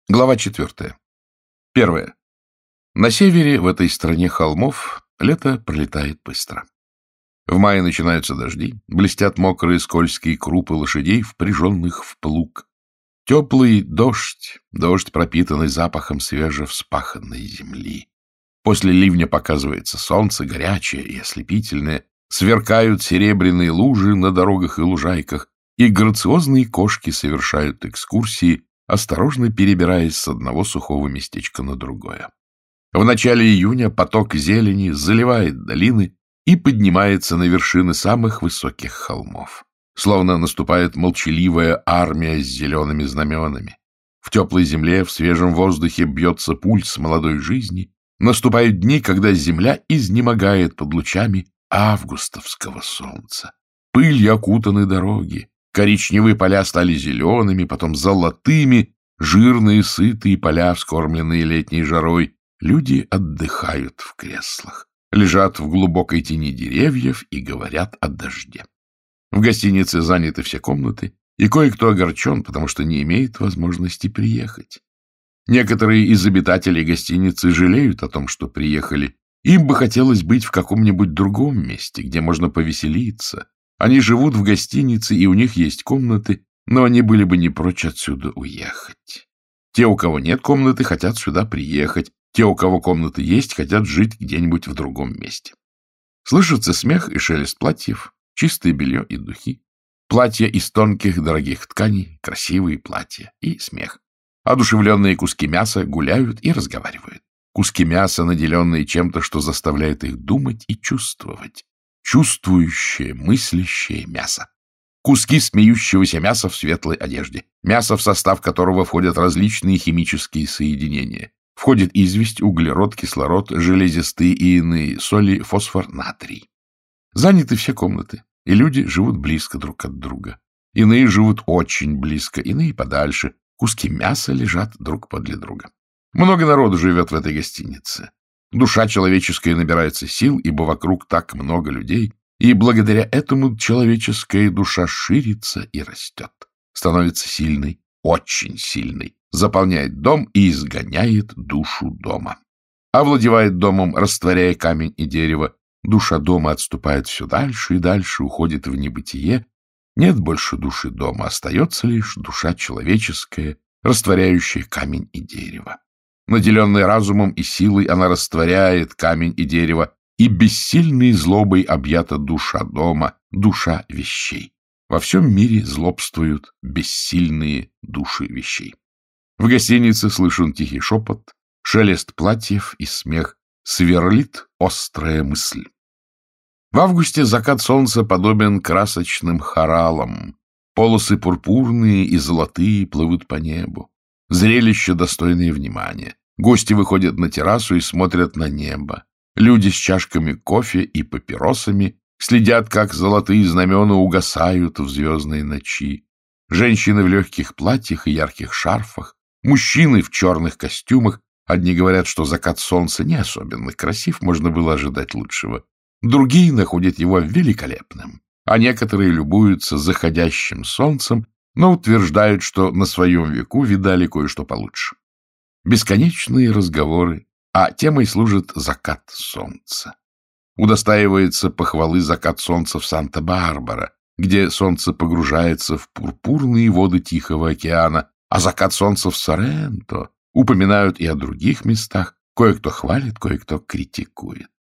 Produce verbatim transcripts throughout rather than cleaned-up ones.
Глава четвертая. Первое. На севере, в этой стране холмов, лето пролетает быстро. В мае начинаются дожди, блестят мокрые скользкие крупы лошадей, впряженных в плуг. Теплый дождь, дождь, пропитанный запахом свежевспаханной земли. После ливня показывается солнце, горячее и ослепительное, сверкают серебряные лужи на дорогах и лужайках, и грациозные кошки совершают экскурсии, осторожно перебираясь с одного сухого местечка на другое. В начале июня поток зелени заливает долины и поднимается на вершины самых высоких холмов. Словно наступает молчаливая армия с зелеными знаменами. В теплой земле, в свежем воздухе бьется пульс молодой жизни. Наступают дни, когда земля изнемогает под лучами августовского солнца. Пылью окутаны дороги. Коричневые поля стали зелеными, потом золотыми, жирные, сытые поля, вскормленные летней жарой. Люди отдыхают в креслах, лежат в глубокой тени деревьев и говорят о дожде. В гостинице заняты все комнаты, и кое-кто огорчен, потому что не имеет возможности приехать. Некоторые из обитателей гостиницы жалеют о том, что приехали. Им бы хотелось быть в каком-нибудь другом месте, где можно повеселиться. Они живут в гостинице, и у них есть комнаты, но они были бы не прочь отсюда уехать. Те, у кого нет комнаты, хотят сюда приехать. Те, у кого комнаты есть, хотят жить где-нибудь в другом месте. Слышится смех и шелест платьев, чистое белье и духи. Платья из тонких дорогих тканей, красивые платья и смех. Одушевленные куски мяса гуляют и разговаривают. Куски мяса, наделенные чем-то, что заставляет их думать и чувствовать. Чувствующее, мыслящее мясо. Куски смеющегося мяса в светлой одежде. Мясо, в состав которого входят различные химические соединения. Входит известь, углерод, кислород, железистые и иные соли, фосфор, натрий. Заняты все комнаты, и люди живут близко друг от друга. Иные живут очень близко, иные подальше. Куски мяса лежат друг подле друга. Много народу живет в этой гостинице. Душа человеческая набирается сил, ибо вокруг так много людей, и благодаря этому человеческая душа ширится и растет, становится сильной, очень сильной, заполняет дом и изгоняет душу дома. Овладевает домом, растворяя камень и дерево, душа дома отступает все дальше и дальше, уходит в небытие. Нет больше души дома, остается лишь душа человеческая, растворяющая камень и дерево. Наделенная разумом и силой, она растворяет камень и дерево, и бессильной злобой объята душа дома, душа вещей. Во всем мире злобствуют бессильные души вещей. В гостинице слышен тихий шепот, шелест платьев и смех, сверлит острая мысль. В августе закат солнца подобен красочным хоралам. Полосы пурпурные и золотые плывут по небу. Зрелище, достойное внимания. Гости выходят на террасу и смотрят на небо. Люди с чашками кофе и папиросами следят, как золотые знамена угасают в звездной ночи. Женщины в легких платьях и ярких шарфах, мужчины в черных костюмах. Одни говорят, что закат солнца не особенно красив, можно было ожидать лучшего. Другие находят его великолепным, а некоторые любуются заходящим солнцем, но утверждают, что на своем веку видали кое-что получше. Бесконечные разговоры, а темой служит закат солнца. Удостаивается похвалы закат солнца в Санта-Барбара, где солнце погружается в пурпурные воды Тихого океана, а закат солнца в Соренто. Упоминают и о других местах, кое-кто хвалит, кое-кто критикует.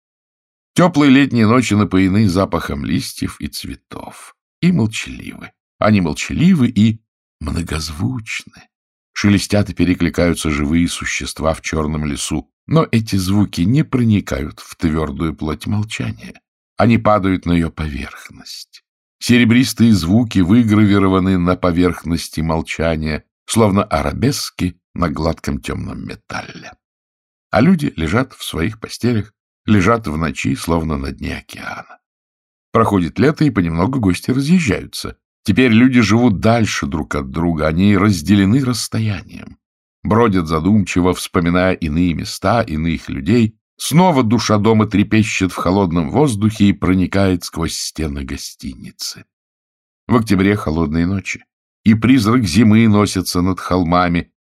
Теплые летние ночи напоены запахом листьев и цветов, и молчаливы. Они молчаливы и многозвучны. Шелестят и перекликаются живые существа в черном лесу, но эти звуки не проникают в твердую плоть молчания. Они падают на ее поверхность. Серебристые звуки выгравированы на поверхности молчания, словно арабески на гладком темном металле. А люди лежат в своих постелях, лежат в ночи, словно на дне океана. Проходит лето, и понемногу гости разъезжаются. Теперь люди живут дальше друг от друга, они разделены расстоянием. Бродят задумчиво, вспоминая иные места, иных людей. Снова душа дома трепещет в холодном воздухе и проникает сквозь стены гостиницы. В октябре холодные ночи, и призрак зимы носится над холмами,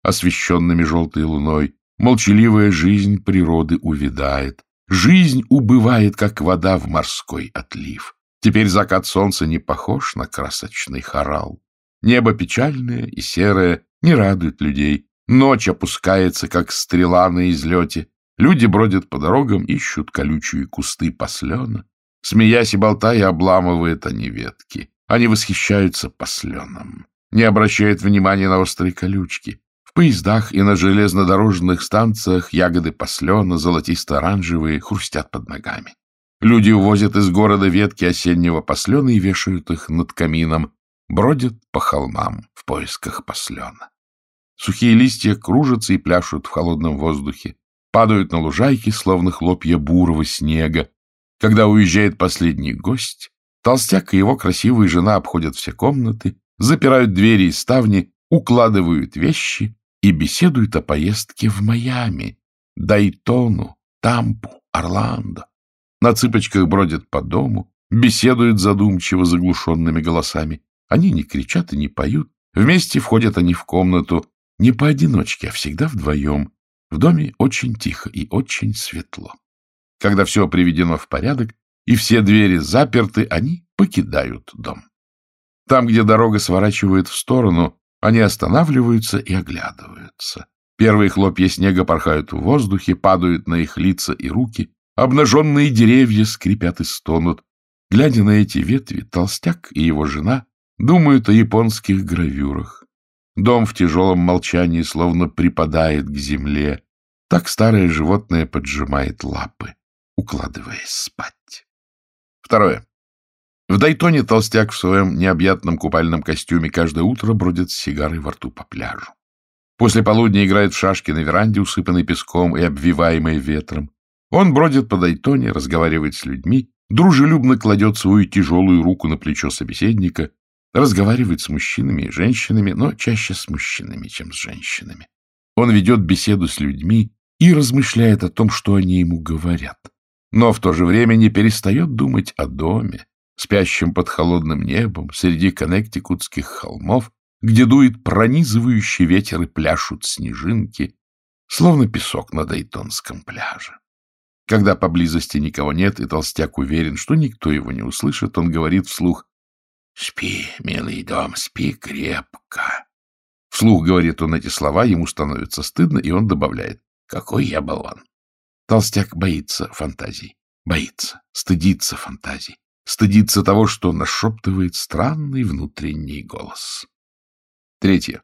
освещенными желтой луной. Молчаливая жизнь природы увядает. Жизнь убывает, как вода в морской отлив. Теперь закат солнца не похож на красочный хорал. Небо печальное и серое не радует людей. Ночь опускается, как стрела на излете. Люди бродят по дорогам, ищут колючие кусты послена. Смеясь и болтая, обламывают они ветки. Они восхищаются посленом, не обращают внимания на острые колючки. В поездах и на железнодорожных станциях ягоды послена, золотисто-оранжевые, хрустят под ногами. Люди увозят из города ветки осеннего послена и вешают их над камином, бродят по холмам в поисках послена. Сухие листья кружатся и пляшут в холодном воздухе, падают на лужайки, словно хлопья бурого снега. Когда уезжает последний гость, толстяк и его красивая жена обходят все комнаты, запирают двери и ставни, укладывают вещи и беседуют о поездке в Майами, Дайтону, Тампу, Орландо. На цыпочках бродят по дому, беседуют задумчиво заглушенными голосами. Они не кричат и не поют. Вместе входят они в комнату, не поодиночке, а всегда вдвоем. В доме очень тихо и очень светло. Когда все приведено в порядок и все двери заперты, они покидают дом. Там, где дорога сворачивает в сторону, они останавливаются и оглядываются. Первые хлопья снега порхают в воздухе, падают на их лица и руки. Обнаженные деревья скрипят и стонут. Глядя на эти ветви, толстяк и его жена думают о японских гравюрах. Дом в тяжелом молчании словно припадает к земле. Так старое животное поджимает лапы, укладываясь спать. Второе. В Дайтоне толстяк в своем необъятном купальном костюме каждое утро бродит с сигарой во рту по пляжу. После полудня играет в шашки на веранде, усыпанной песком и обвиваемой ветром. Он бродит по Дайтоне, разговаривает с людьми, дружелюбно кладет свою тяжелую руку на плечо собеседника, разговаривает с мужчинами и женщинами, но чаще с мужчинами, чем с женщинами. Он ведет беседу с людьми и размышляет о том, что они ему говорят, но в то же время не перестает думать о доме, спящем под холодным небом среди коннектикутских холмов, где дует пронизывающий ветер и пляшут снежинки, словно песок на Дайтонском пляже. Когда поблизости никого нет, и толстяк уверен, что никто его не услышит, он говорит вслух: «Спи, милый дом, спи крепко». Вслух говорит он эти слова, ему становится стыдно, и он добавляет: «Какой я болван». Толстяк боится фантазий, боится, стыдится фантазий, стыдится того, что нашептывает странный внутренний голос. Третье.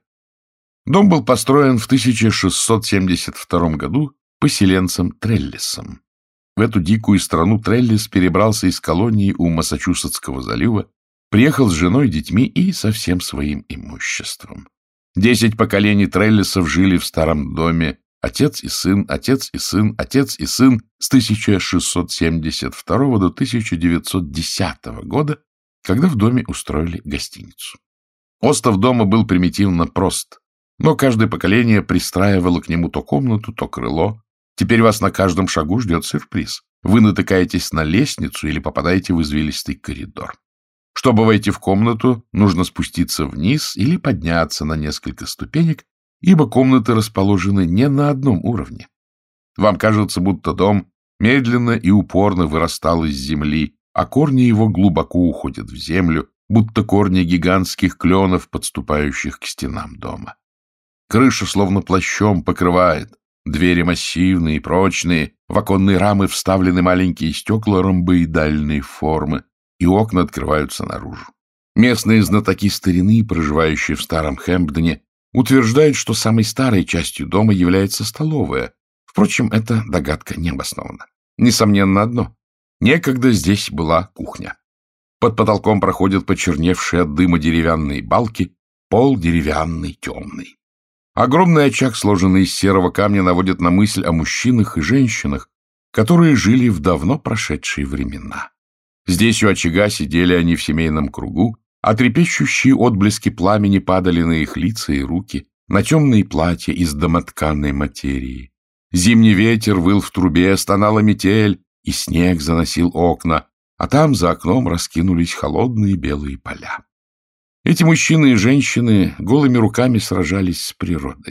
Дом был построен в тысяча шестьсот семьдесят втором году поселенцем Треллисом. В эту дикую страну Треллис перебрался из колонии у Массачусетского залива, приехал с женой, детьми и со всем своим имуществом. Десять поколений Треллисов жили в старом доме, отец и сын, отец и сын, отец и сын с тысяча шестьсот семьдесят второго до тысяча девятьсот десятого года, когда в доме устроили гостиницу. Остов дома был примитивно прост, но каждое поколение пристраивало к нему то комнату, то крыло. Теперь вас на каждом шагу ждет сюрприз. Вы натыкаетесь на лестницу или попадаете в извилистый коридор. Чтобы войти в комнату, нужно спуститься вниз или подняться на несколько ступенек, ибо комнаты расположены не на одном уровне. Вам кажется, будто дом медленно и упорно вырастал из земли, а корни его глубоко уходят в землю, будто корни гигантских кленов, подступающих к стенам дома. Крыша словно плащом покрывает, двери массивные и прочные, в оконные рамы вставлены маленькие стекла ромбоидальной формы, и окна открываются наружу. Местные знатоки старины, проживающие в старом Хэмпдоне, утверждают, что самой старой частью дома является столовая. Впрочем, эта догадка не обоснована. Несомненно одно. Некогда здесь была кухня. Под потолком проходят почерневшие от дыма деревянные балки, пол деревянный, темный. Огромный очаг, сложенный из серого камня, наводит на мысль о мужчинах и женщинах, которые жили в давно прошедшие времена. Здесь у очага сидели они в семейном кругу, а трепещущие отблески пламени падали на их лица и руки, на темные платья из домотканной материи. Зимний ветер выл в трубе, стонала метель, и снег заносил окна, а там за окном раскинулись холодные белые поля. Эти мужчины и женщины голыми руками сражались с природой.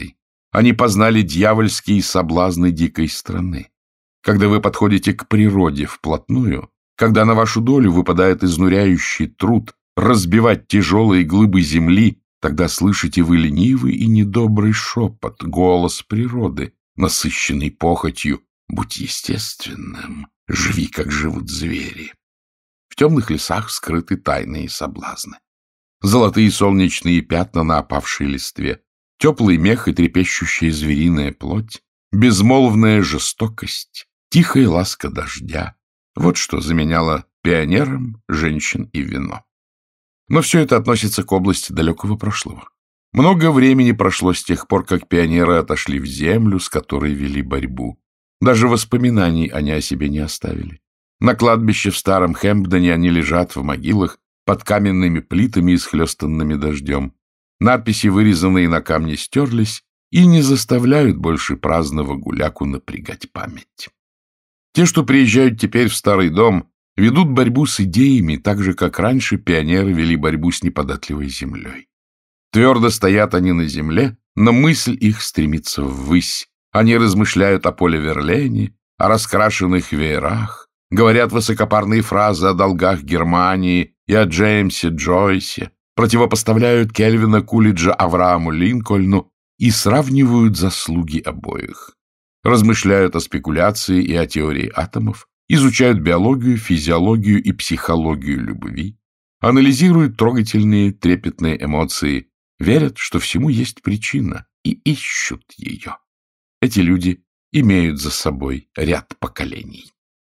Они познали дьявольские соблазны дикой страны. Когда вы подходите к природе вплотную, когда на вашу долю выпадает изнуряющий труд разбивать тяжелые глыбы земли, тогда слышите вы ленивый и недобрый шепот, голос природы, насыщенный похотью: «Будь естественным, живи, как живут звери». В темных лесах скрыты тайные соблазны. Золотые солнечные пятна на опавшей листве, теплый мех и трепещущая звериная плоть, безмолвная жестокость, тихая ласка дождя — вот что заменяло пионерам женщин и вино. Но все это относится к области далекого прошлого. Много времени прошло с тех пор, как пионеры отошли в землю, с которой вели борьбу. Даже воспоминаний они о себе не оставили. На кладбище в Старом Хэмпдоне они лежат в могилах под каменными плитами, исхлестанными дождем. Надписи, вырезанные на камне, стерлись и не заставляют больше праздного гуляку напрягать память. Те, что приезжают теперь в старый дом, ведут борьбу с идеями, так же, как раньше пионеры вели борьбу с неподатливой землей. Твердо стоят они на земле, но мысль их стремится ввысь. Они размышляют о Поле Верлене, о раскрашенных веерах, говорят высокопарные фразы о долгах Германии и о Джеймсе Джойсе, противопоставляют Кельвина Кулиджа Аврааму Линкольну и сравнивают заслуги обоих. Размышляют о спекуляции и о теории атомов, изучают биологию, физиологию и психологию любви, анализируют трогательные, трепетные эмоции, верят, что всему есть причина, и ищут ее. Эти люди имеют за собой ряд поколений.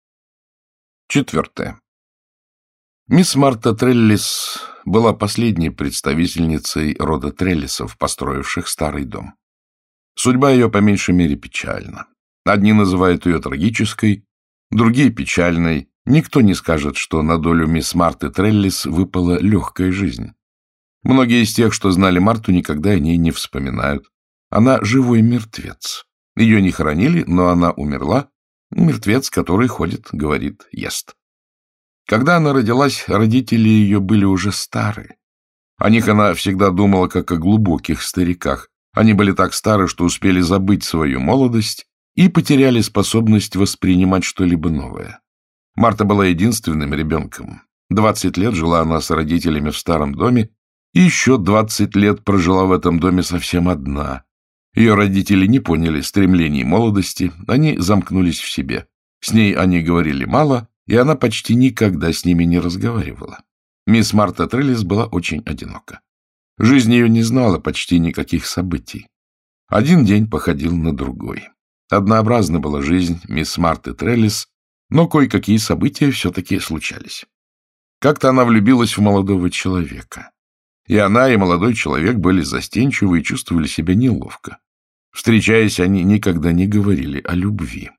Четвертое. Мисс Марта Треллис была последней представительницей рода Треллисов, построивших старый дом. Судьба ее по меньшей мере печальна. Одни называют ее трагической, другие — печальной. Никто не скажет, что на долю мисс Марты Треллис выпала легкая жизнь. Многие из тех, что знали Марту, никогда о ней не вспоминают. Она живой мертвец. Ее не хоронили, но она умерла. Мертвец, который ходит, говорит, ест. Когда она родилась, родители ее были уже стары. О них она всегда думала, как о глубоких стариках. Они были так стары, что успели забыть свою молодость и потеряли способность воспринимать что-либо новое. Марта была единственным ребенком. Двадцать лет жила она с родителями в старом доме, и еще двадцать лет прожила в этом доме совсем одна. Ее родители не поняли стремлений молодости, они замкнулись в себе. С ней они говорили мало, и она почти никогда с ними не разговаривала. Мисс Марта Треллис была очень одинока. Жизнь ее не знала почти никаких событий. Один день походил на другой. Однообразна была жизнь мисс Марты Треллис, но кое-какие события все-таки случались. Как-то она влюбилась в молодого человека. И она, и молодой человек были застенчивы и чувствовали себя неловко. Встречаясь, они никогда не говорили о любви.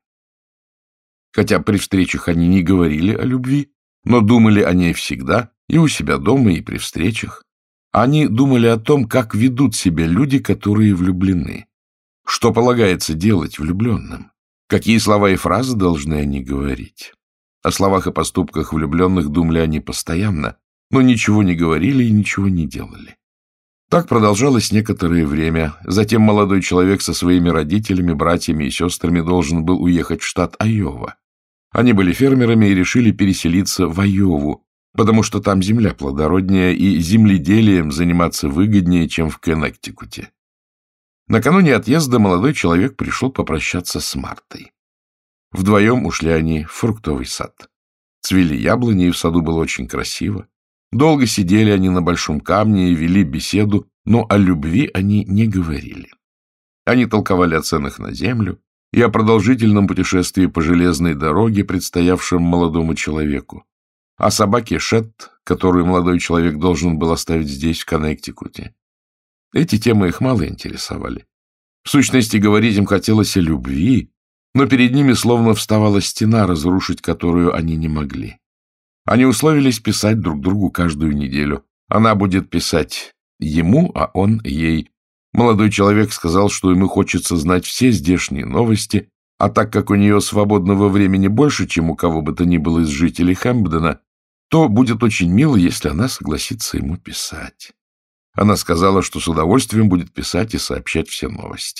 Хотя при встречах они не говорили о любви, но думали о ней всегда, и у себя дома, и при встречах. Они думали о том, как ведут себя люди, которые влюблены. Что полагается делать влюбленным? Какие слова и фразы должны они говорить? О словах и поступках влюбленных думали они постоянно, но ничего не говорили и ничего не делали. Так продолжалось некоторое время. Затем молодой человек со своими родителями, братьями и сестрами должен был уехать в штат Айова. Они были фермерами и решили переселиться в Айову, потому что там земля плодороднее и земледелием заниматься выгоднее, чем в Коннектикуте. Накануне отъезда молодой человек пришел попрощаться с Мартой. Вдвоем ушли они в фруктовый сад. Цвели яблони, и в саду было очень красиво. Долго сидели они на большом камне и вели беседу, но о любви они не говорили. Они толковали о ценах на землю и о продолжительном путешествии по железной дороге, предстоявшем молодому человеку, о собаке Шетт, которую молодой человек должен был оставить здесь, в Коннектикуте. Эти темы их мало интересовали. В сущности, говорить им хотелось о любви, но перед ними словно вставала стена, разрушить которую они не могли. Они условились писать друг другу каждую неделю. Она будет писать ему, а он ей. Молодой человек сказал, что ему хочется знать все здешние новости, а так как у нее свободного времени больше, чем у кого бы то ни было из жителей Хэмпдона, то будет очень мило, если она согласится ему писать. Она сказала, что с удовольствием будет писать и сообщать все новости.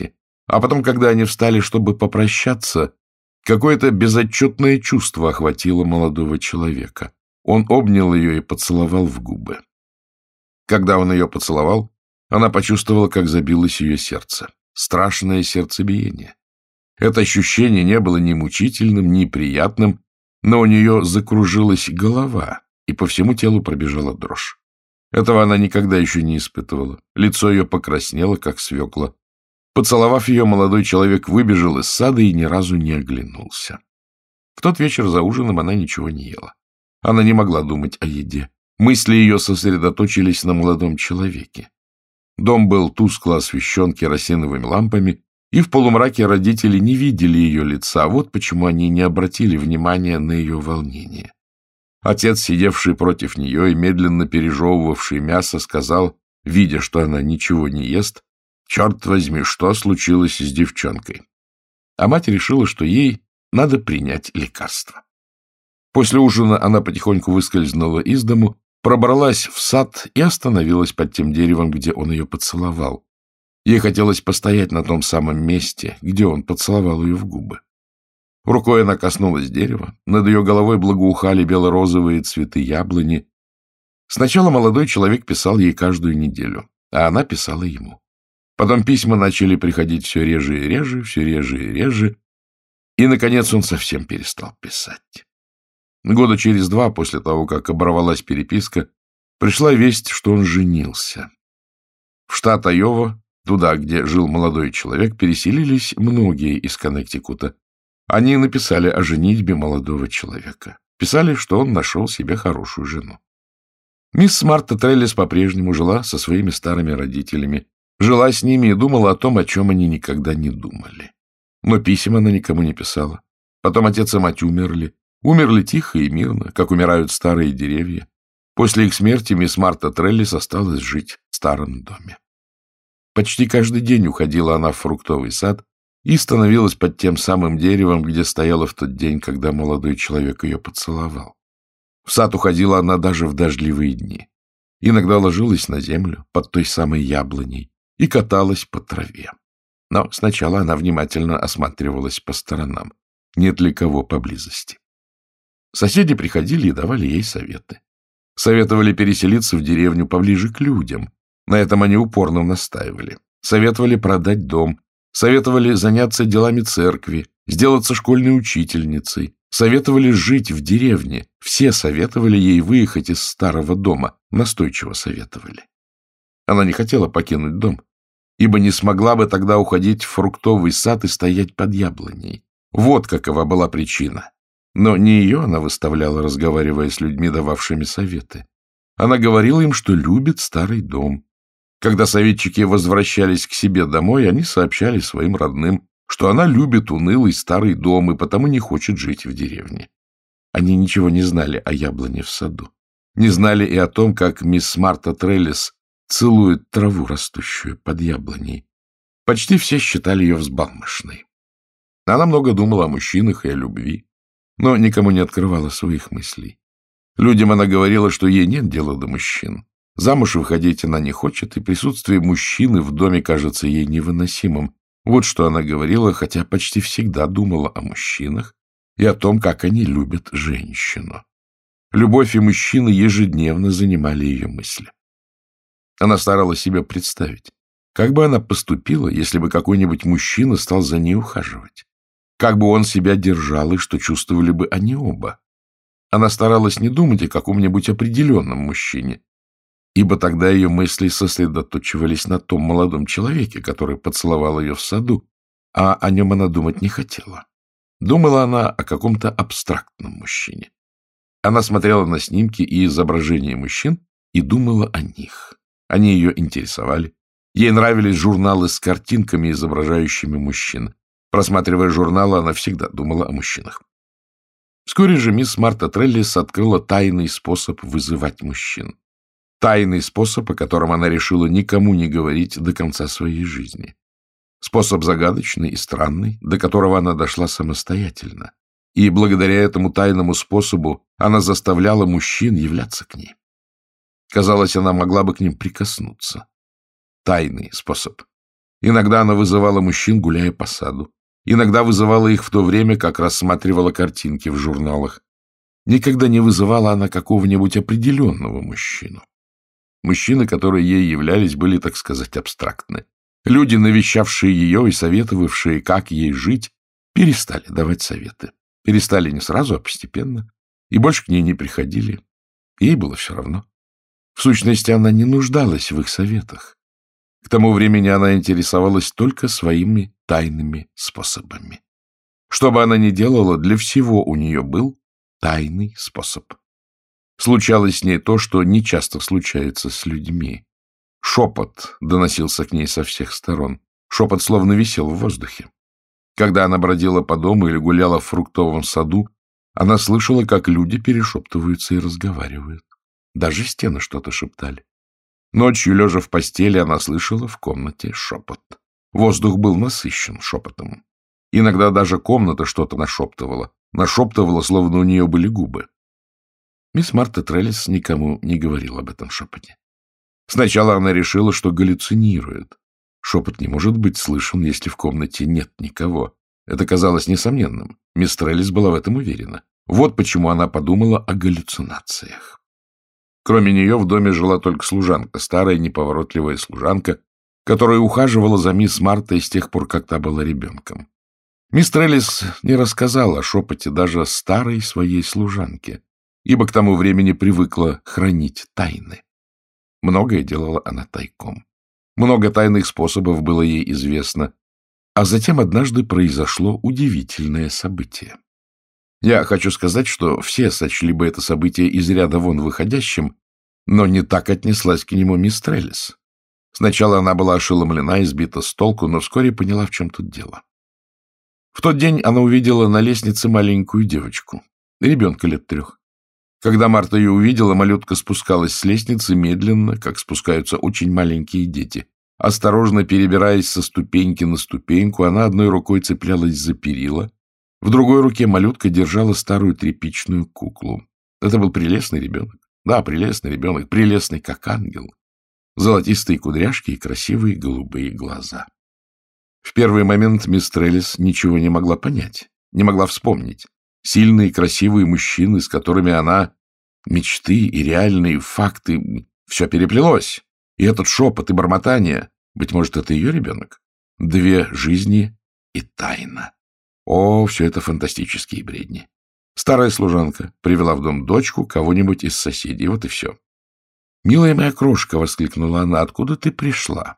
А потом, когда они встали, чтобы попрощаться, какое-то безотчетное чувство охватило молодого человека. Он обнял ее и поцеловал в губы. Когда он ее поцеловал, она почувствовала, как забилось ее сердце. Страшное сердцебиение. Это ощущение не было ни мучительным, ни приятным, но у нее закружилась голова, и по всему телу пробежала дрожь. Этого она никогда еще не испытывала. Лицо ее покраснело, как свекла. Поцеловав ее, молодой человек выбежал из сада и ни разу не оглянулся. В тот вечер за ужином она ничего не ела. Она не могла думать о еде. Мысли ее сосредоточились на молодом человеке. Дом был тускло освещен керосиновыми лампами, и в полумраке родители не видели ее лица. Вот почему они не обратили внимания на ее волнение. Отец, сидевший против нее и медленно пережевывавший мясо, сказал, видя, что она ничего не ест: «Черт возьми, что случилось с девчонкой?» А мать решила, что ей надо принять лекарство. После ужина она потихоньку выскользнула из дому, пробралась в сад и остановилась под тем деревом, где он ее поцеловал. Ей хотелось постоять на том самом месте, где он поцеловал ее в губы. Рукой она коснулась дерева, над ее головой благоухали бело-розовые цветы яблони. Сначала молодой человек писал ей каждую неделю, а она писала ему. Потом письма начали приходить все реже и реже, все реже и реже, и, наконец, он совсем перестал писать. Года через два после того, как оборвалась переписка, пришла весть, что он женился. В штат Айова, туда, где жил молодой человек, переселились многие из Коннектикута. Они написали о женитьбе молодого человека. Писали, что он нашел себе хорошую жену. Мисс Марта Треллис по-прежнему жила со своими старыми родителями, жила с ними и думала о том, о чем они никогда не думали. Но писем она никому не писала. Потом отец и мать умерли. Умерли тихо и мирно, как умирают старые деревья. После их смерти мисс Марта Треллис осталась жить в старом доме. Почти каждый день уходила она в фруктовый сад и становилась под тем самым деревом, где стояла в тот день, когда молодой человек ее поцеловал. В сад уходила она даже в дождливые дни. Иногда ложилась на землю под той самой яблоней и каталась по траве. Но сначала она внимательно осматривалась по сторонам, нет ли кого поблизости. Соседи приходили и давали ей советы. Советовали переселиться в деревню поближе к людям. На этом они упорно настаивали. Советовали продать дом. Советовали заняться делами церкви, сделаться школьной учительницей. Советовали жить в деревне. Все советовали ей выехать из старого дома. Настойчиво советовали. Она не хотела покинуть дом, ибо не смогла бы тогда уходить в фруктовый сад и стоять под яблоней. Вот какова была причина. Но не ее она выставляла, разговаривая с людьми, дававшими советы. Она говорила им, что любит старый дом. Когда советчики возвращались к себе домой, они сообщали своим родным, что она любит унылый старый дом и потому не хочет жить в деревне. Они ничего не знали о яблоне в саду. Не знали и о том, как мисс Марта Треллис целует траву, растущую под яблоней. Почти все считали ее взбалмошной. Она много думала о мужчинах и о любви, но никому не открывала своих мыслей. Людям она говорила, что ей нет дела до мужчин. Замуж выходить она не хочет, и присутствие мужчины в доме кажется ей невыносимым. Вот что она говорила, хотя почти всегда думала о мужчинах и о том, как они любят женщину. Любовь и мужчины ежедневно занимали ее мысли. Она старалась себе представить, как бы она поступила, если бы какой-нибудь мужчина стал за ней ухаживать. Как бы он себя держал и что чувствовали бы они оба. Она старалась не думать о каком-нибудь определенном мужчине, ибо тогда ее мысли сосредоточивались на том молодом человеке, который поцеловал ее в саду, а о нем она думать не хотела. Думала она о каком-то абстрактном мужчине. Она смотрела на снимки и изображения мужчин и думала о них. Они ее интересовали. Ей нравились журналы с картинками, изображающими мужчин. Просматривая журналы, она всегда думала о мужчинах. Вскоре же мисс Марта Треллис открыла тайный способ вызывать мужчин. Тайный способ, о котором она решила никому не говорить до конца своей жизни. Способ загадочный и странный, до которого она дошла самостоятельно. И благодаря этому тайному способу она заставляла мужчин являться к ней. Казалось, она могла бы к ним прикоснуться. Тайный способ. Иногда она вызывала мужчин, гуляя по саду. Иногда вызывала их в то время, как рассматривала картинки в журналах. Никогда не вызывала она какого-нибудь определенного мужчину. Мужчины, которые ей являлись, были, так сказать, абстрактны. Люди, навещавшие ее и советовавшие, как ей жить, перестали давать советы. Перестали не сразу, а постепенно. И больше к ней не приходили. Ей было все равно. В сущности, она не нуждалась в их советах. К тому времени она интересовалась только своими тайными способами. Что бы она ни делала, для всего у нее был тайный способ. Случалось с ней то, что нечасто случается с людьми. Шепот доносился к ней со всех сторон. Шепот словно висел в воздухе. Когда она бродила по дому или гуляла в фруктовом саду, она слышала, как люди перешептываются и разговаривают. Даже стены что-то шептали. Ночью, лежа в постели, она слышала в комнате шепот. Воздух был насыщен шепотом. Иногда даже комната что-то нашептывала. Нашептывала, словно у нее были губы. Мисс Марта Треллис никому не говорила об этом шепоте. Сначала она решила, что галлюцинирует. Шепот не может быть слышен, если в комнате нет никого. Это казалось несомненным. Мисс Треллис была в этом уверена. Вот почему она подумала о галлюцинациях. Кроме нее в доме жила только служанка, старая неповоротливая служанка, которая ухаживала за мисс Мартой с тех пор, как та была ребенком. Мисс Треллис не рассказала о шепоте даже старой своей служанке, ибо к тому времени привыкла хранить тайны. Многое делала она тайком. Много тайных способов было ей известно, а затем однажды произошло удивительное событие. Я хочу сказать, что все сочли бы это событие из ряда вон выходящим, но не так отнеслась к нему мисс Треллис. Сначала она была ошеломлена и сбита с толку, но вскоре поняла, в чем тут дело. В тот день она увидела на лестнице маленькую девочку, ребенка лет трех. Когда Марта ее увидела, малютка спускалась с лестницы медленно, как спускаются очень маленькие дети. Осторожно перебираясь со ступеньки на ступеньку, она одной рукой цеплялась за перила, в другой руке малютка держала старую тряпичную куклу. Это был прелестный ребенок. Да, прелестный ребенок, прелестный, как ангел. Золотистые кудряшки и красивые голубые глаза. В первый момент мисс Треллис ничего не могла понять, не могла вспомнить. Сильные, красивые мужчины, с которыми она... Мечты и реальные факты... Все переплелось. И этот шепот и бормотание... Быть может, это ее ребенок? Две жизни и тайна. О, все это фантастические бредни. Старая служанка привела в дом дочку кого-нибудь из соседей. Вот и все. «Милая моя крошка!» — воскликнула она. «Откуда ты пришла?»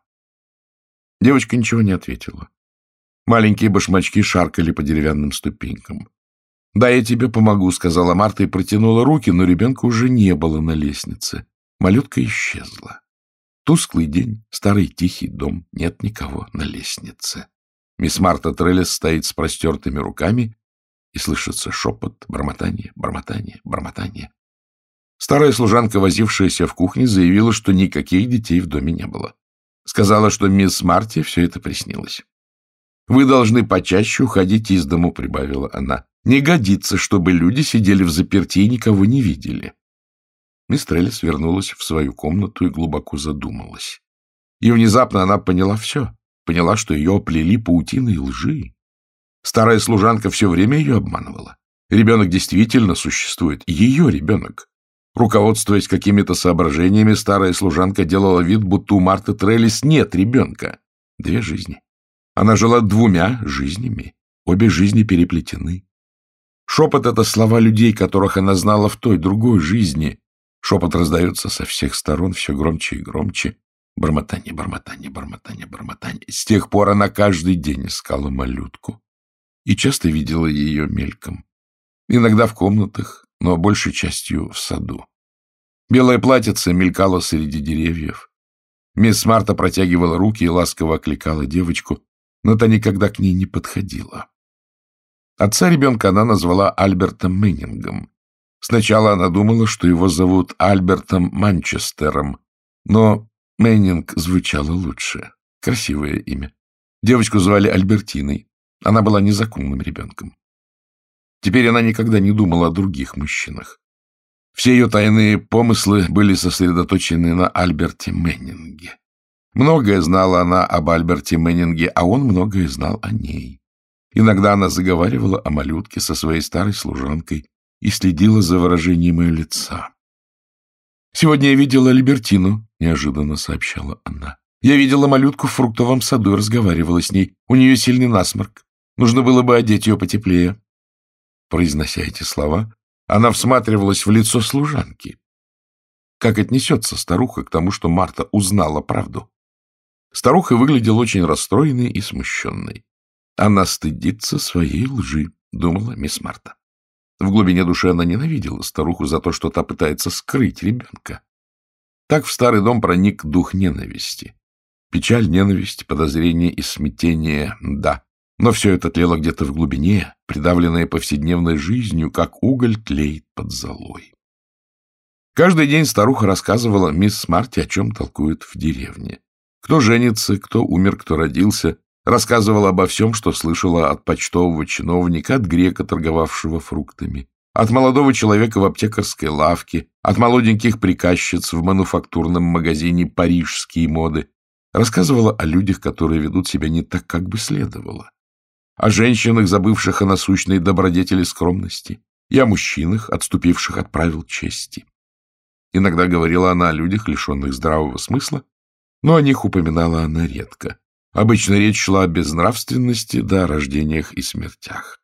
Девочка ничего не ответила. Маленькие башмачки шаркали по деревянным ступенькам. «Да, я тебе помогу», — сказала Марта и протянула руки, но ребенка уже не было на лестнице. Малютка исчезла. Тусклый день, старый тихий дом, нет никого на лестнице. Мисс Марта Треллис стоит с простертыми руками, и слышится шепот, бормотание, бормотание, бормотание. Старая служанка, возившаяся в кухне, заявила, что никаких детей в доме не было. Сказала, что мисс Марте все это приснилось. «Вы должны почаще уходить из дому», — прибавила она. «Не годится, чтобы люди сидели взаперти и никого не видели». Мисс Треллис вернулась в свою комнату и глубоко задумалась. И внезапно она поняла все. Поняла, что ее оплели паутиной лжи. Старая служанка все время ее обманывала. Ребенок действительно существует. Ее ребенок. Руководствуясь какими-то соображениями, старая служанка делала вид, будто у Марты Треллис нет ребенка. Две жизни. Она жила двумя жизнями. Обе жизни переплетены. Шепот — это слова людей, которых она знала в той, другой жизни. Шепот раздается со всех сторон все громче и громче. Бормотание, бормотание, бормотание, бормотание. С тех пор она каждый день искала малютку и часто видела ее мельком. Иногда в комнатах, но большей частью в саду. Белое платьице мелькало среди деревьев. Мисс Марта протягивала руки и ласково окликала девочку, но та никогда к ней не подходила. Отца ребенка она назвала Альбертом Мэннингом. Сначала она думала, что его зовут Альбертом Манчестером, но Мэннинг звучало лучше. Красивое имя. Девочку звали Альбертиной. Она была незаконным ребенком. Теперь она никогда не думала о других мужчинах. Все ее тайные помыслы были сосредоточены на Альберте Мэннинге. Многое знала она об Альберте Меннинге, а он многое знал о ней. Иногда она заговаривала о малютке со своей старой служанкой и следила за выражением ее лица. «Сегодня я видела Альбертину», — неожиданно сообщала она. «Я видела малютку в фруктовом саду и разговаривала с ней. У нее сильный насморк. Нужно было бы одеть ее потеплее». Произнося эти слова, она всматривалась в лицо служанки. Как отнесется старуха к тому, что Марта узнала правду? Старуха выглядела очень расстроенной и смущенной. «Она стыдится своей лжи», — думала мисс Марта. В глубине души она ненавидела старуху за то, что та пытается скрыть ребенка. Так в старый дом проник дух ненависти. Печаль, ненависть, подозрение и смятение — да. Но все это тлело где-то в глубине, придавленное повседневной жизнью, как уголь тлеет под золой. Каждый день старуха рассказывала мисс Марте, о чем толкуют в деревне. Кто женится, кто умер, кто родился. Рассказывала обо всем, что слышала от почтового чиновника, от грека, торговавшего фруктами, от молодого человека в аптекарской лавке, от молоденьких приказчиц в мануфактурном магазине «Парижские моды». Рассказывала о людях, которые ведут себя не так, как бы следовало. О женщинах, забывших о насущной добродетели скромности, и о мужчинах, отступивших от правил чести. Иногда говорила она о людях, лишенных здравого смысла, но о них упоминала она редко. Обычно речь шла о безнравственности, да о рождениях и смертях.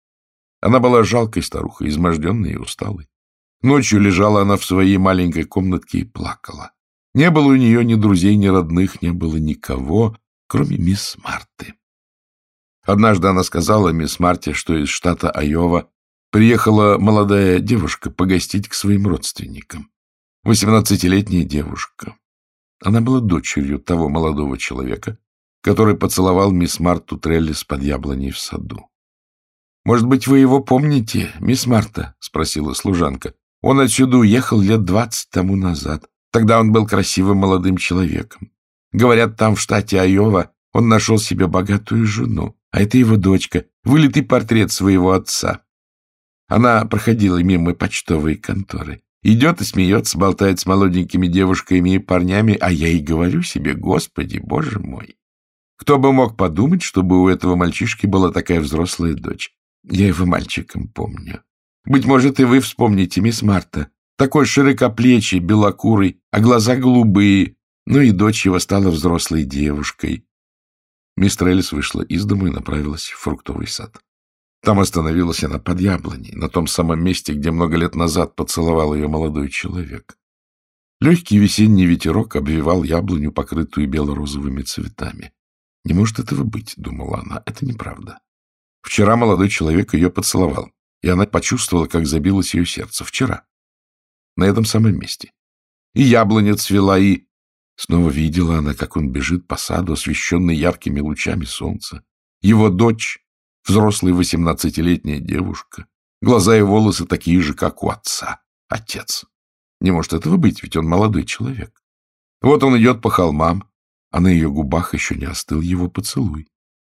Она была жалкой старухой, изможденной и усталой. Ночью лежала она в своей маленькой комнатке и плакала. Не было у нее ни друзей, ни родных, не было никого, кроме мисс Марты. Однажды она сказала мисс Марте, что из штата Айова приехала молодая девушка погостить к своим родственникам. Восемнадцатилетняя девушка. Она была дочерью того молодого человека, который поцеловал мисс Марту Треллис под яблоней в саду. — Может быть, вы его помните, мисс Марта? — спросила служанка. — Он отсюда уехал лет двадцать тому назад. Тогда он был красивым молодым человеком. Говорят, там, в штате Айова, он нашел себе богатую жену, а это его дочка, вылитый портрет своего отца. Она проходила мимо почтовой конторы. Идет и смеется, болтает с молоденькими девушками и парнями, а я и говорю себе: Господи, Боже мой! Кто бы мог подумать, чтобы у этого мальчишки была такая взрослая дочь? Я его мальчиком помню. Быть может, и вы вспомните, мисс Марта. Такой широкоплечий, белокурый, а глаза голубые. Ну и дочь его стала взрослой девушкой. Мисс Треллис вышла из дому и направилась в фруктовый сад. Там остановилась она под яблоней, на том самом месте, где много лет назад поцеловал ее молодой человек. Легкий весенний ветерок обвивал яблоню, покрытую бело-розовыми цветами. «Не может этого быть», — думала она, — «это неправда». Вчера молодой человек ее поцеловал, и она почувствовала, как забилось ее сердце. Вчера. На этом самом месте. И яблоня цвела, и... Снова видела она, как он бежит по саду, освещенный яркими лучами солнца. Его дочь, взрослая восемнадцатилетняя девушка, глаза и волосы такие же, как у отца. Отец. Не может этого быть, ведь он молодой человек. Вот он идет по холмам, а на ее губах еще не остыл его поцелуй.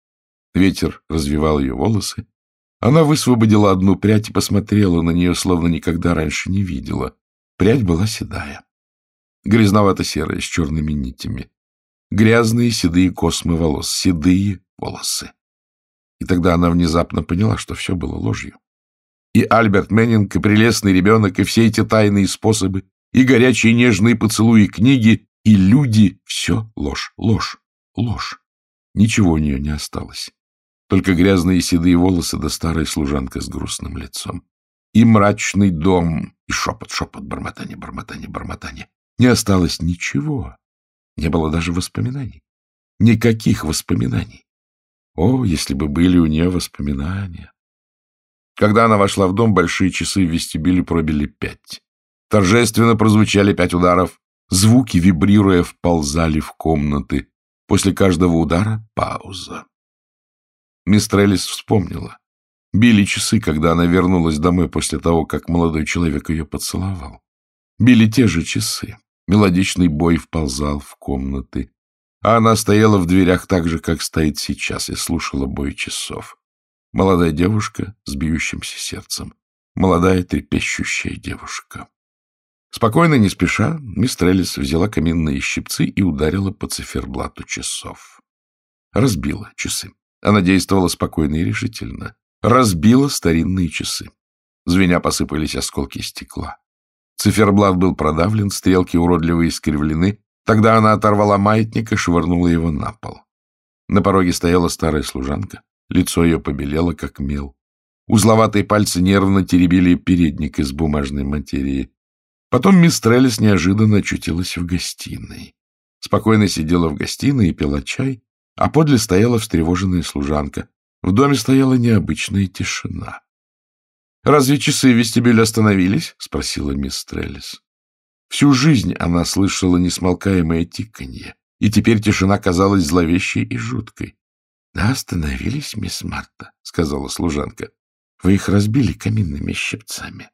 Ветер развивал ее волосы. Она высвободила одну прядь и посмотрела на нее, словно никогда раньше не видела. Прядь была седая, грязновато-серая, с черными нитями. Грязные седые космы волос, седые волосы. И тогда она внезапно поняла, что все было ложью. И Альберт Меннинг, и прелестный ребенок, и все эти тайные способы, и горячие нежные поцелуи книги, и люди — все ложь, ложь, ложь. Ничего у нее не осталось. Только грязные седые волосы да старая служанка с грустным лицом. И мрачный дом, и шепот, шепот, бормотание, бормотание, бормотание. Не осталось ничего. Не было даже воспоминаний. Никаких воспоминаний. О, если бы были у нее воспоминания! Когда она вошла в дом, большие часы в вестибюле пробили пять. Торжественно прозвучали пять ударов. Звуки, вибрируя, вползали в комнаты. После каждого удара — пауза. Мисс Треллис вспомнила. Били часы, когда она вернулась домой после того, как молодой человек ее поцеловал. Били те же часы. Мелодичный бой вползал в комнаты. А она стояла в дверях так же, как стоит сейчас, и слушала бой часов. Молодая девушка с бьющимся сердцем. Молодая трепещущая девушка. Спокойно, не спеша, мисс Треллис взяла каминные щипцы и ударила по циферблату часов. Разбила часы. Она действовала спокойно и решительно. Разбила старинные часы. Звеня посыпались осколки стекла. Циферблат был продавлен, стрелки уродливо искривлены. Тогда она оторвала маятник и швырнула его на пол. На пороге стояла старая служанка. Лицо ее побелело, как мел. Узловатые пальцы нервно теребили передник из бумажной материи. Потом мисс Треллис неожиданно очутилась в гостиной. Спокойно сидела в гостиной и пила чай, а подле стояла встревоженная служанка. В доме стояла необычная тишина. — Разве часы в вестибюле остановились? — спросила мисс Треллис. Всю жизнь она слышала несмолкаемое тиканье, и теперь тишина казалась зловещей и жуткой. — Да, остановились, мисс Марта, — сказала служанка. — Вы их разбили каминными щипцами.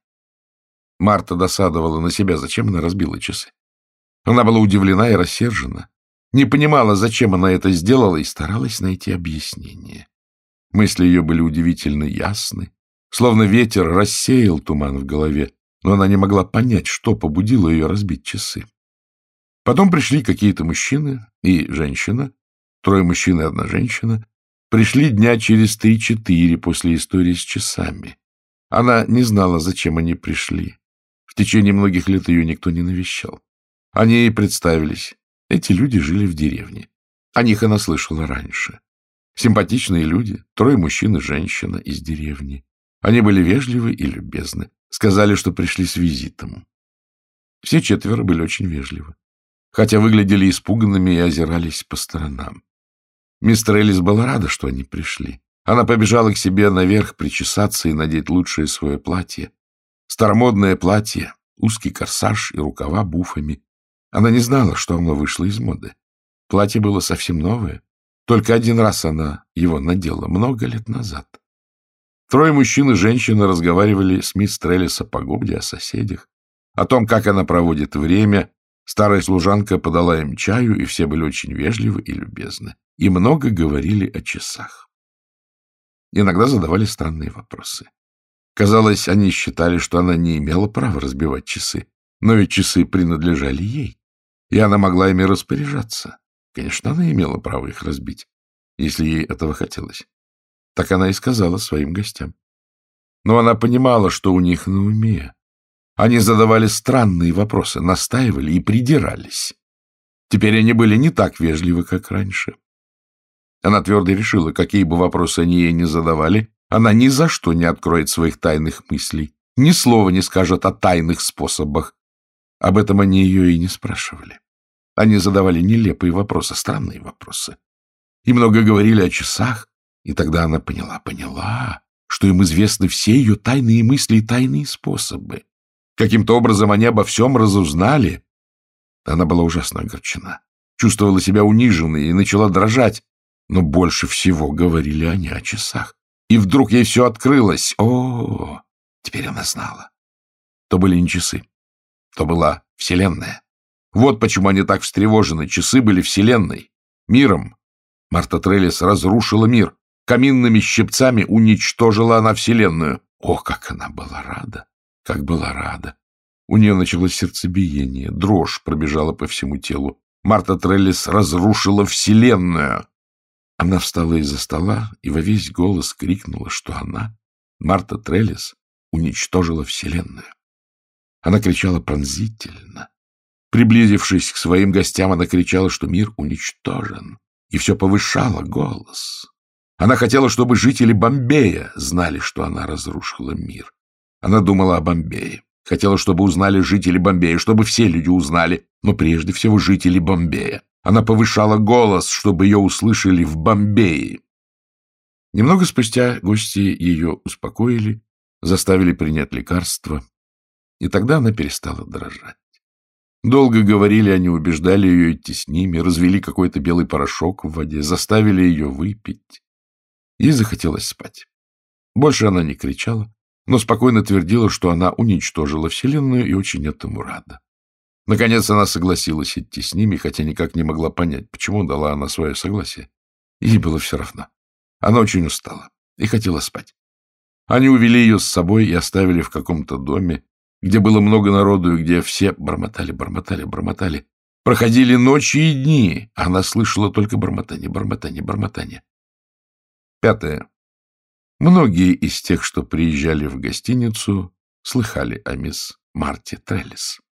Марта досадовала на себя, зачем она разбила часы. Она была удивлена и рассержена, не понимала, зачем она это сделала, и старалась найти объяснение. Мысли ее были удивительно ясны, словно ветер рассеял туман в голове, но она не могла понять, что побудило ее разбить часы. Потом пришли какие-то мужчины и женщина, трое мужчин и одна женщина, пришли дня через три-четыре после истории с часами. Она не знала, зачем они пришли. В течение многих лет ее никто не навещал. Они ей представились. Эти люди жили в деревне. О них она слышала раньше. Симпатичные люди, трое мужчин и женщина из деревни. Они были вежливы и любезны. Сказали, что пришли с визитом. Все четверо были очень вежливы, хотя выглядели испуганными и озирались по сторонам. Мисс Треллис была рада, что они пришли. Она побежала к себе наверх причесаться и надеть лучшее свое платье. Старомодное платье, узкий корсаж и рукава буфами. Она не знала, что оно вышло из моды. Платье было совсем новое. Только один раз она его надела, много лет назад. Трое мужчин и женщина разговаривали с мисс Треллис о погоде, о соседях, о том, как она проводит время. Старая служанка подала им чаю, и все были очень вежливы и любезны. И много говорили о часах. Иногда задавали странные вопросы. Казалось, они считали, что она не имела права разбивать часы, но ведь часы принадлежали ей, и она могла ими распоряжаться. Конечно, она имела право их разбить, если ей этого хотелось. Так она и сказала своим гостям. Но она понимала, что у них на уме. Они задавали странные вопросы, настаивали и придирались. Теперь они были не так вежливы, как раньше. Она твердо решила, какие бы вопросы они ей не задавали, она ни за что не откроет своих тайных мыслей, ни слова не скажет о тайных способах. Об этом они ее и не спрашивали. Они задавали нелепые вопросы, странные вопросы. И много говорили о часах, и тогда она поняла, поняла, что им известны все ее тайные мысли и тайные способы. Каким-то образом они обо всем разузнали. Она была ужасно огорчена, чувствовала себя униженной и начала дрожать, но больше всего говорили они о часах. И вдруг ей все открылось. О, теперь она знала. То были не часы, то была Вселенная. Вот почему они так встревожены. Часы были Вселенной, миром. Марта Треллис разрушила мир. Каминными щипцами уничтожила она Вселенную. Ох, как она была рада! Как была рада! У нее началось сердцебиение, дрожь пробежала по всему телу. Марта Треллис разрушила Вселенную. Она встала из-за стола и во весь голос крикнула, что она, Марта Треллис, уничтожила Вселенную. Она кричала пронзительно. Приблизившись к своим гостям, она кричала, что мир уничтожен, и все повышала голос. Она хотела, чтобы жители Бомбея знали, что она разрушила мир. Она думала о Бомбее. Хотела, чтобы узнали жители Бомбея, чтобы все люди узнали, но прежде всего жители Бомбея. Она повышала голос, чтобы ее услышали в Бомбее. Немного спустя гости ее успокоили, заставили принять лекарство, и тогда она перестала дрожать. Долго говорили они, убеждали ее идти с ними, развели какой-то белый порошок в воде, заставили ее выпить. Ей захотелось спать. Больше она не кричала, но спокойно твердила, что она уничтожила Вселенную и очень этому рада. Наконец она согласилась идти с ними, хотя никак не могла понять, почему дала она свое согласие. Ей было все равно. Она очень устала и хотела спать. Они увели ее с собой и оставили в каком-то доме. где было много народу и где все бормотали, бормотали, бормотали. Проходили ночи и дни, а она слышала только бормотание, бормотание, бормотание. Пятое. Многие из тех, что приезжали в гостиницу, слыхали о мисс Марте Треллис.